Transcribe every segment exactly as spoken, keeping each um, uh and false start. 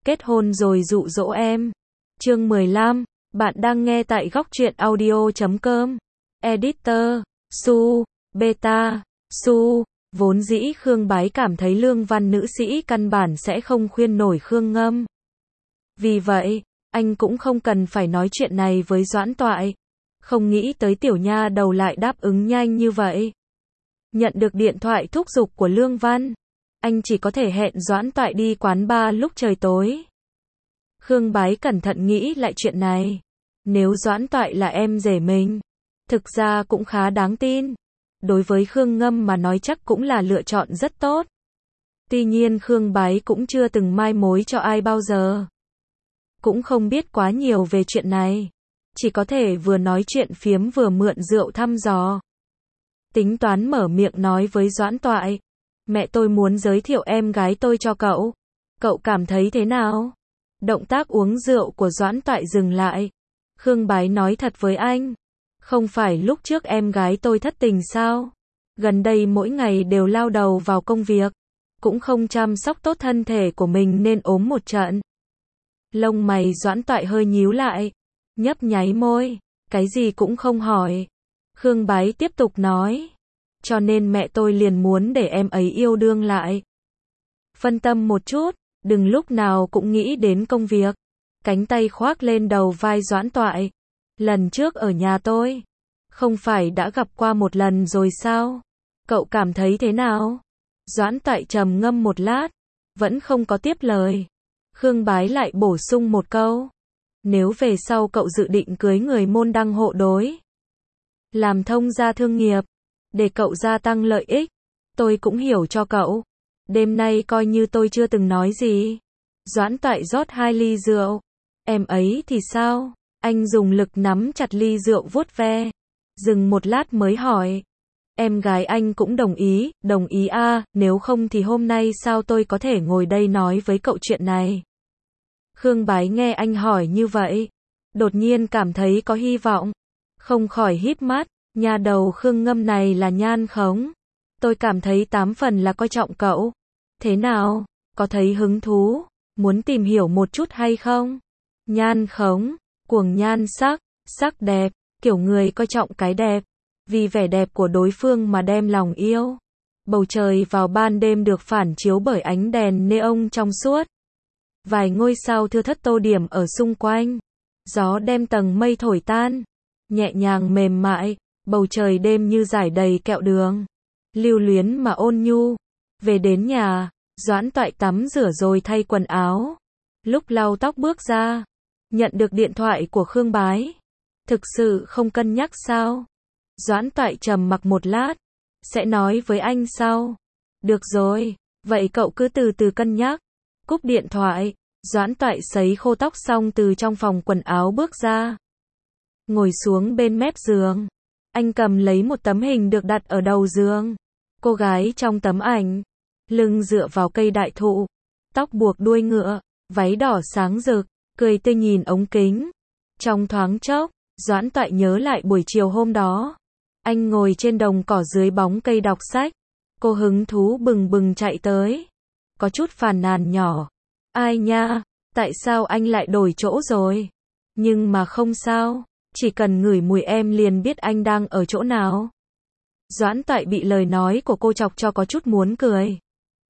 kết hôn rồi dụ dỗ em. Chương mười lăm, bạn đang nghe tại góc truyện audio chấm com. Editor, Su, Beta, Su. Vốn dĩ Khương Bái cảm thấy Lương Văn nữ sĩ căn bản sẽ không khuyên nổi Khương Ngâm. Vì vậy, anh cũng không cần phải nói chuyện này với Doãn Toại. Không nghĩ tới tiểu nha đầu lại đáp ứng nhanh như vậy. Nhận được điện thoại thúc giục của Lương Văn, anh chỉ có thể hẹn Doãn Toại đi quán bar lúc trời tối. Khương Bái cẩn thận nghĩ lại chuyện này. Nếu Doãn Toại là em rể mình, thực ra cũng khá đáng tin. Đối với Khương Ngâm mà nói chắc cũng là lựa chọn rất tốt. Tuy nhiên Khương Bái cũng chưa từng mai mối cho ai bao giờ. Cũng không biết quá nhiều về chuyện này. Chỉ có thể vừa nói chuyện phiếm vừa mượn rượu thăm dò. Tính toán mở miệng nói với Doãn Toại. Mẹ tôi muốn giới thiệu em gái tôi cho cậu. Cậu cảm thấy thế nào? Động tác uống rượu của Doãn Toại dừng lại. Khương Bái nói thật với anh. Không phải lúc trước em gái tôi thất tình sao? Gần đây mỗi ngày đều lao đầu vào công việc. Cũng không chăm sóc tốt thân thể của mình nên ốm một trận. Lông mày Doãn Toại hơi nhíu lại. Nhấp nháy môi. Cái gì cũng không hỏi. Khương Bái tiếp tục nói. Cho nên mẹ tôi liền muốn để em ấy yêu đương lại. Phân tâm một chút. Đừng lúc nào cũng nghĩ đến công việc. Cánh tay khoác lên đầu vai Doãn Toại. Lần trước ở nhà tôi, không phải đã gặp qua một lần rồi sao? Cậu cảm thấy thế nào? Doãn Toại trầm ngâm một lát, vẫn không có tiếp lời. Khương Bái lại bổ sung một câu. Nếu về sau cậu dự định cưới người môn đăng hộ đối, làm thông gia thương nghiệp, để cậu gia tăng lợi ích, tôi cũng hiểu cho cậu. Đêm nay coi như tôi chưa từng nói gì. Doãn Toại rót hai ly rượu. Em ấy thì sao? Anh dùng lực nắm chặt ly rượu vuốt ve. Dừng một lát mới hỏi. Em gái anh cũng đồng ý, đồng ý a, à, nếu không thì hôm nay sao tôi có thể ngồi đây nói với cậu chuyện này? Khương Bái nghe anh hỏi như vậy, đột nhiên cảm thấy có hy vọng. Không khỏi híp mắt, nhà đầu Khương Ngâm này là nhan khống. Tôi cảm thấy tám phần là coi trọng cậu. Thế nào, có thấy hứng thú, muốn tìm hiểu một chút hay không? Nhan khống, cuồng nhan sắc, sắc đẹp, kiểu người coi trọng cái đẹp. Vì vẻ đẹp của đối phương mà đem lòng yêu. Bầu trời vào ban đêm được phản chiếu bởi ánh đèn neon trong suốt. Vài ngôi sao thưa thất tô điểm ở xung quanh. Gió đem tầng mây thổi tan. Nhẹ nhàng mềm mại, bầu trời đêm như rải đầy kẹo đường. Lưu luyến mà ôn nhu. Về đến nhà, Doãn Toại tắm rửa rồi thay quần áo. Lúc lau tóc bước ra, nhận được điện thoại của Khương Bái. Thực sự không cân nhắc sao? Doãn Toại trầm mặc một lát. Sẽ nói với anh sau. Được rồi, vậy cậu cứ từ từ cân nhắc. Cúp điện thoại, Doãn Toại sấy khô tóc xong từ trong phòng quần áo bước ra. Ngồi xuống bên mép giường. Anh cầm lấy một tấm hình được đặt ở đầu giường. Cô gái trong tấm ảnh, lưng dựa vào cây đại thụ, tóc buộc đuôi ngựa, váy đỏ sáng rực, cười tươi nhìn ống kính. Trong thoáng chốc, Doãn Toại nhớ lại buổi chiều hôm đó. Anh ngồi trên đồng cỏ dưới bóng cây đọc sách. Cô hứng thú bừng bừng chạy tới. Có chút phàn nàn nhỏ. Ai nha, tại sao anh lại đổi chỗ rồi? Nhưng mà không sao, chỉ cần ngửi mùi em liền biết anh đang ở chỗ nào. Doãn Toại bị lời nói của cô chọc cho có chút muốn cười.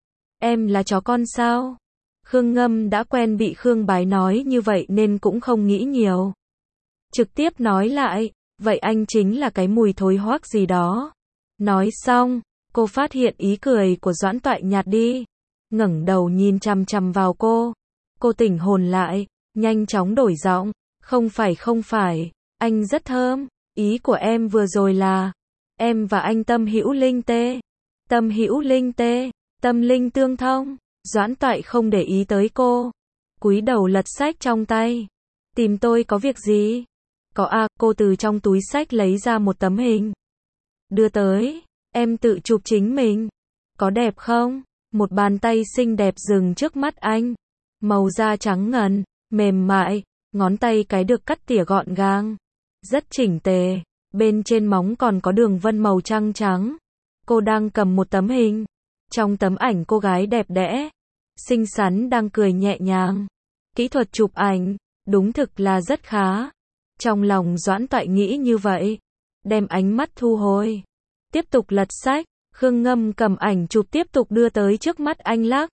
Em là chó con sao? Khương Ngâm đã quen bị Khương Bái nói như vậy nên cũng không nghĩ nhiều. Trực tiếp nói lại, vậy anh chính là cái mùi thối hoác gì đó. Nói xong, cô phát hiện ý cười của Doãn Toại nhạt đi. Ngẩng đầu nhìn chằm chằm vào cô. Cô tỉnh hồn lại, nhanh chóng đổi giọng. Không phải không phải, anh rất thơm. Ý của em vừa rồi là, em và anh tâm hữu linh tê. Tâm hữu linh tê, tâm linh tương thông. Doãn Toại không để ý tới cô. Cúi đầu lật sách trong tay. Tìm tôi có việc gì? Có à, cô từ trong túi sách lấy ra một tấm hình. Đưa tới, em tự chụp chính mình. Có đẹp không? Một bàn tay xinh đẹp dừng trước mắt anh. Màu da trắng ngần, mềm mại, ngón tay cái được cắt tỉa gọn gàng. Rất chỉnh tề, bên trên móng còn có đường vân màu trắng trắng. Cô đang cầm một tấm hình. Trong tấm ảnh cô gái đẹp đẽ, xinh xắn đang cười nhẹ nhàng. Kỹ thuật chụp ảnh, đúng thực là rất khá. Trong lòng Doãn Toại nghĩ như vậy. Đem ánh mắt thu hồi. Tiếp tục lật sách. Khương Ngâm cầm ảnh chụp tiếp tục đưa tới trước mắt anh lắc.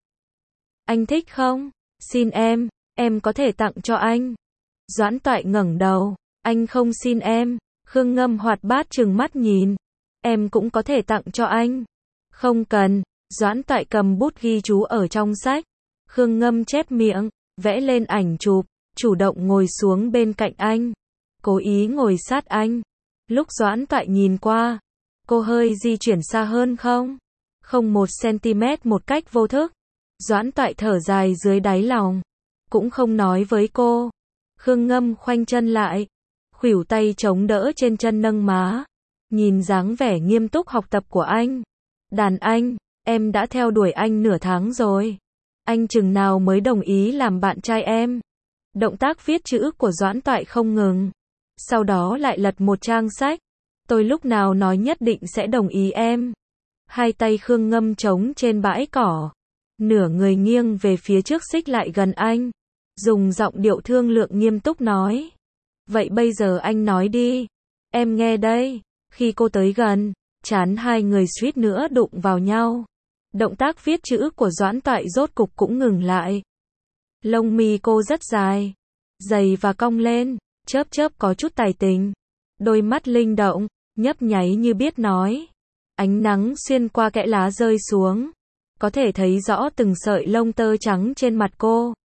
Anh thích không? Xin em, em có thể tặng cho anh. Doãn Toại ngẩng đầu. Anh không xin em. Khương Ngâm hoạt bát trừng mắt nhìn. Em cũng có thể tặng cho anh. Không cần. Doãn Toại cầm bút ghi chú ở trong sách. Khương Ngâm chép miệng, vẽ lên ảnh chụp, chủ động ngồi xuống bên cạnh anh. Cố ý ngồi sát anh. Lúc Doãn Toại nhìn qua, cô hơi di chuyển xa hơn không? Không một centimet một cách vô thức. Doãn Toại thở dài dưới đáy lòng. Cũng không nói với cô. Khương Ngâm khoanh chân lại. Khuỷu tay chống đỡ trên chân nâng má. Nhìn dáng vẻ nghiêm túc học tập của anh. Đàn anh, em đã theo đuổi anh nửa tháng rồi. Anh chừng nào mới đồng ý làm bạn trai em? Động tác viết chữ của Doãn Toại không ngừng. Sau đó lại lật một trang sách. Tôi lúc nào nói nhất định sẽ đồng ý em. Hai tay Khương Ngâm trống trên bãi cỏ. Nửa người nghiêng về phía trước xích lại gần anh. Dùng giọng điệu thương lượng nghiêm túc nói. Vậy bây giờ anh nói đi. Em nghe đây. Khi cô tới gần, trán hai người suýt nữa đụng vào nhau. Động tác viết chữ của Doãn Toại rốt cục cũng ngừng lại. Lông mi cô rất dài, dày và cong lên, chớp chớp có chút tài tình. Đôi mắt linh động, nhấp nháy như biết nói. Ánh nắng xuyên qua kẽ lá rơi xuống. Có thể thấy rõ từng sợi lông tơ trắng trên mặt cô.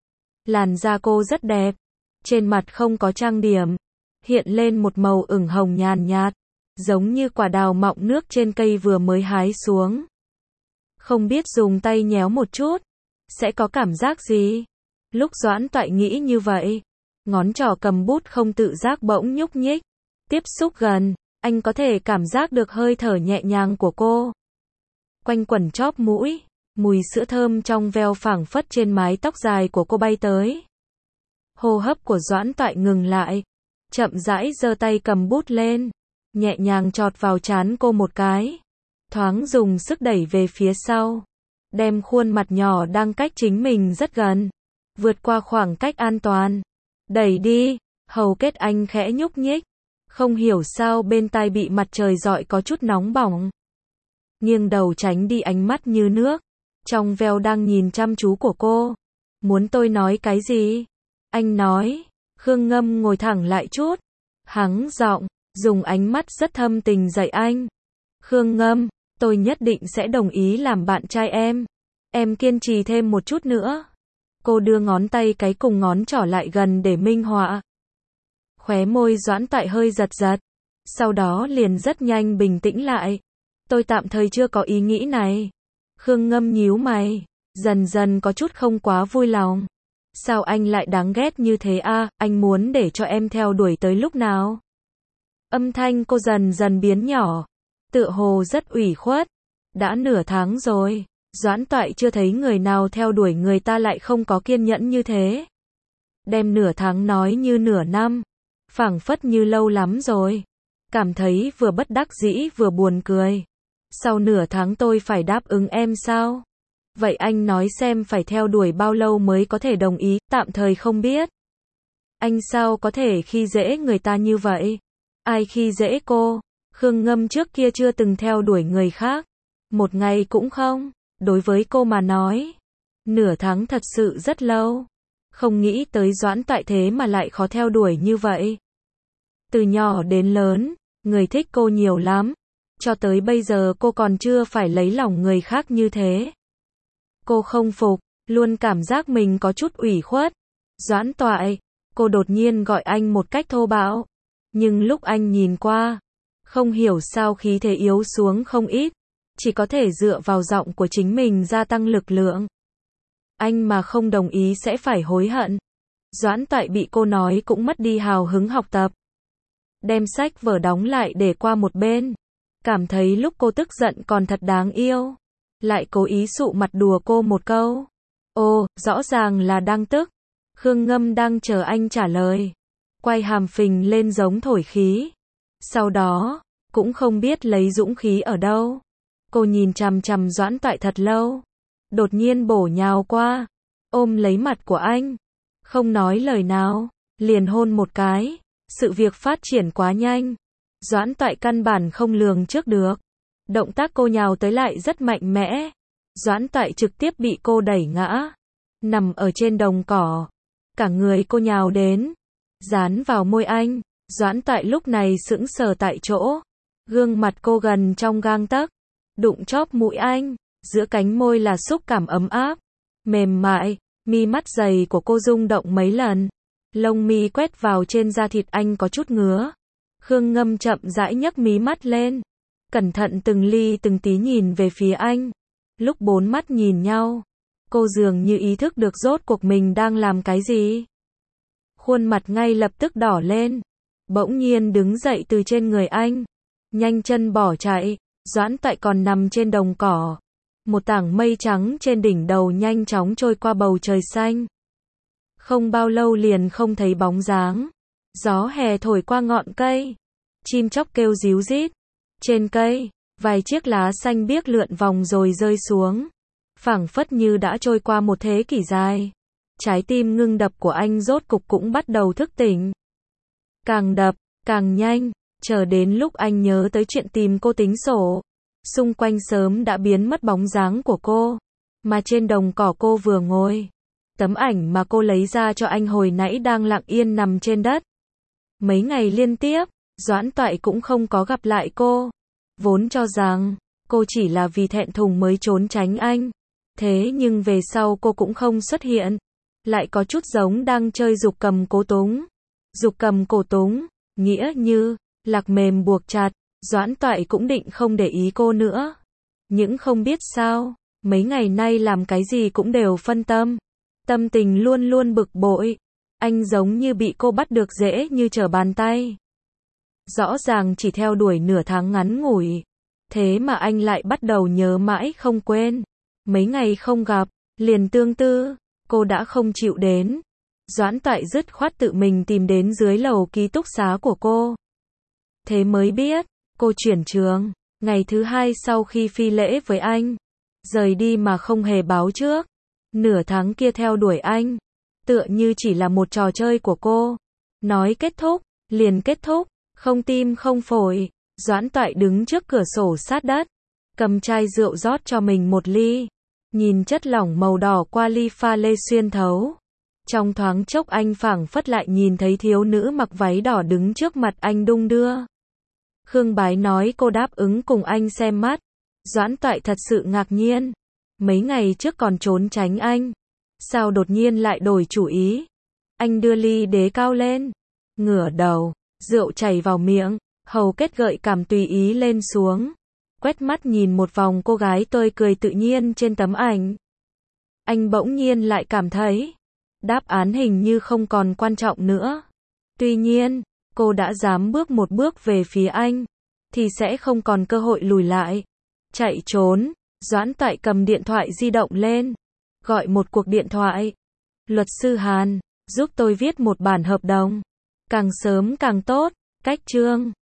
Làn da cô rất đẹp. Trên mặt không có trang điểm. Hiện lên một màu ửng hồng nhàn nhạt. Giống như quả đào mọng nước trên cây vừa mới hái xuống. Không biết dùng tay nhéo một chút, sẽ có cảm giác gì? Lúc Doãn Toại nghĩ như vậy, ngón trỏ cầm bút không tự giác bỗng nhúc nhích. Tiếp xúc gần, anh có thể cảm giác được hơi thở nhẹ nhàng của cô. Quanh quẩn chóp mũi, mùi sữa thơm trong veo phảng phất trên mái tóc dài của cô bay tới. Hô hấp của Doãn Toại ngừng lại, chậm rãi giơ tay cầm bút lên, nhẹ nhàng chọt vào trán cô một cái. Thoáng dùng sức đẩy về phía sau, đem khuôn mặt nhỏ đang cách chính mình rất gần, vượt qua khoảng cách an toàn. Đẩy đi, hầu kết anh khẽ nhúc nhích. Không hiểu sao bên tai bị mặt trời rọi có chút nóng bỏng. Nghiêng đầu tránh đi ánh mắt như nước. Trong veo đang nhìn chăm chú của cô. Muốn tôi nói cái gì? Anh nói. Khương Ngâm ngồi thẳng lại chút. Hắng giọng, dùng ánh mắt rất thâm tình dạy anh. Khương Ngâm, tôi nhất định sẽ đồng ý làm bạn trai em. Em kiên trì thêm một chút nữa. Cô đưa ngón tay cái cùng ngón trỏ lại gần để minh họa. Khóe môi Doãn Toại hơi giật giật. Sau đó liền rất nhanh bình tĩnh lại. Tôi tạm thời chưa có ý nghĩ này. Khương Ngâm nhíu mày. Dần dần có chút không quá vui lòng. Sao anh lại đáng ghét như thế à, anh muốn để cho em theo đuổi tới lúc nào? Âm thanh cô dần dần biến nhỏ. Tựa hồ rất ủy khuất. Đã nửa tháng rồi. Doãn Toại chưa thấy người nào theo đuổi người ta lại không có kiên nhẫn như thế. Đem nửa tháng nói như nửa năm. Phảng phất như lâu lắm rồi. Cảm thấy vừa bất đắc dĩ vừa buồn cười. Sau nửa tháng tôi phải đáp ứng em sao? Vậy anh nói xem phải theo đuổi bao lâu mới có thể đồng ý, tạm thời không biết. Anh sao có thể khi dễ người ta như vậy? Ai khi dễ cô? Khương Ngâm trước kia chưa từng theo đuổi người khác. Một ngày cũng không. Đối với cô mà nói, nửa tháng thật sự rất lâu. Không nghĩ tới Doãn Toại thế mà lại khó theo đuổi như vậy. Từ nhỏ đến lớn, người thích cô nhiều lắm. Cho tới bây giờ cô còn chưa phải lấy lòng người khác như thế. Cô không phục, luôn cảm giác mình có chút ủy khuất. Doãn Toại, cô đột nhiên gọi anh một cách thô bạo. Nhưng lúc anh nhìn qua, không hiểu sao khí thế yếu xuống không ít. Chỉ có thể dựa vào giọng của chính mình gia tăng lực lượng. Anh mà không đồng ý sẽ phải hối hận. Doãn Toại bị cô nói cũng mất đi hào hứng học tập. Đem sách vở đóng lại để qua một bên. Cảm thấy lúc cô tức giận còn thật đáng yêu. Lại cố ý sụ mặt đùa cô một câu. Ồ, rõ ràng là đang tức. Khương Ngâm đang chờ anh trả lời. Quay hàm phình lên giống thổi khí. Sau đó, cũng không biết lấy dũng khí ở đâu. Cô nhìn chằm chằm Doãn Toại thật lâu. Đột nhiên bổ nhào qua. Ôm lấy mặt của anh. không nói lời nào, liền hôn một cái. Sự việc phát triển quá nhanh, Doãn Toại căn bản không lường trước được. Động tác cô nhào tới lại rất mạnh mẽ. Doãn Toại trực tiếp bị cô đẩy ngã, nằm ở trên đồng cỏ. Cả người cô nhào đến, dán vào môi anh. Doãn Toại lúc này sững sờ tại chỗ. Gương mặt cô gần trong gang tấc, đụng chóp mũi anh, giữa cánh môi là xúc cảm ấm áp, mềm mại, mi mắt dày của cô rung động mấy lần. Lông mi quét vào trên da thịt anh có chút ngứa. Khương Ngâm chậm rãi nhấc mí mắt lên, cẩn thận từng ly từng tí nhìn về phía anh. Lúc bốn mắt nhìn nhau, cô dường như ý thức được rốt cuộc mình đang làm cái gì. Khuôn mặt ngay lập tức đỏ lên, bỗng nhiên đứng dậy từ trên người anh, nhanh chân bỏ chạy. Doãn Toại còn nằm trên đồng cỏ. Một tảng mây trắng trên đỉnh đầu nhanh chóng trôi qua bầu trời xanh. Không bao lâu liền không thấy bóng dáng. Gió hè thổi qua ngọn cây, chim chóc kêu ríu rít. Trên cây, vài chiếc lá xanh biếc lượn vòng rồi rơi xuống, phảng phất như đã trôi qua một thế kỷ dài. Trái tim ngưng đập của anh rốt cục cũng bắt đầu thức tỉnh. Càng đập, càng nhanh, chờ đến lúc anh nhớ tới chuyện tìm cô tính sổ. Xung quanh sớm đã biến mất bóng dáng của cô, mà trên đồng cỏ cô vừa ngồi. Tấm ảnh mà cô lấy ra cho anh hồi nãy đang lặng yên nằm trên đất. Mấy ngày liên tiếp, Doãn Toại cũng không có gặp lại cô. Vốn cho rằng, cô chỉ là vì thẹn thùng mới trốn tránh anh. Thế nhưng về sau cô cũng không xuất hiện. Lại có chút giống đang chơi giục cầm cố túng. Giục cầm cổ túng, nghĩa như, lạc mềm buộc chặt. Doãn Toại cũng định không để ý cô nữa. Nhưng không biết sao, mấy ngày nay làm cái gì cũng đều phân tâm. Tâm tình luôn luôn bực bội. Anh giống như bị cô bắt được dễ như trở bàn tay. Rõ ràng chỉ theo đuổi nửa tháng ngắn ngủi. Thế mà anh lại bắt đầu nhớ mãi không quên. Mấy ngày không gặp, liền tương tư, cô đã không chịu đến. Doãn Toại dứt khoát tự mình tìm đến dưới lầu ký túc xá của cô. Thế mới biết, cô chuyển trường, ngày thứ hai sau khi phi lễ với anh. Rời đi mà không hề báo trước. Nửa tháng kia theo đuổi anh, tựa như chỉ là một trò chơi của cô. Nói kết thúc, liền kết thúc, không tim không phổi. Doãn Toại đứng trước cửa sổ sát đất, cầm chai rượu rót cho mình một ly. Nhìn chất lỏng màu đỏ qua ly pha lê xuyên thấu. Trong thoáng chốc anh phảng phất lại nhìn thấy thiếu nữ mặc váy đỏ đứng trước mặt anh đung đưa. Khương Bái nói cô đáp ứng cùng anh xem mắt. Doãn Toại thật sự ngạc nhiên. Mấy ngày trước còn trốn tránh anh. Sao đột nhiên lại đổi chủ ý? Anh đưa ly đế cao lên, ngửa đầu, rượu chảy vào miệng, hầu kết gợi cảm tùy ý lên xuống. Quét mắt nhìn một vòng cô gái tươi cười tự nhiên trên tấm ảnh. Anh bỗng nhiên lại cảm thấy, đáp án hình như không còn quan trọng nữa. Tuy nhiên, cô đã dám bước một bước về phía anh, thì sẽ không còn cơ hội lùi lại. Chạy trốn, Doãn Toại cầm điện thoại di động lên, gọi một cuộc điện thoại. Luật sư Hàn, giúp tôi viết một bản hợp đồng. Càng sớm càng tốt, cách chương.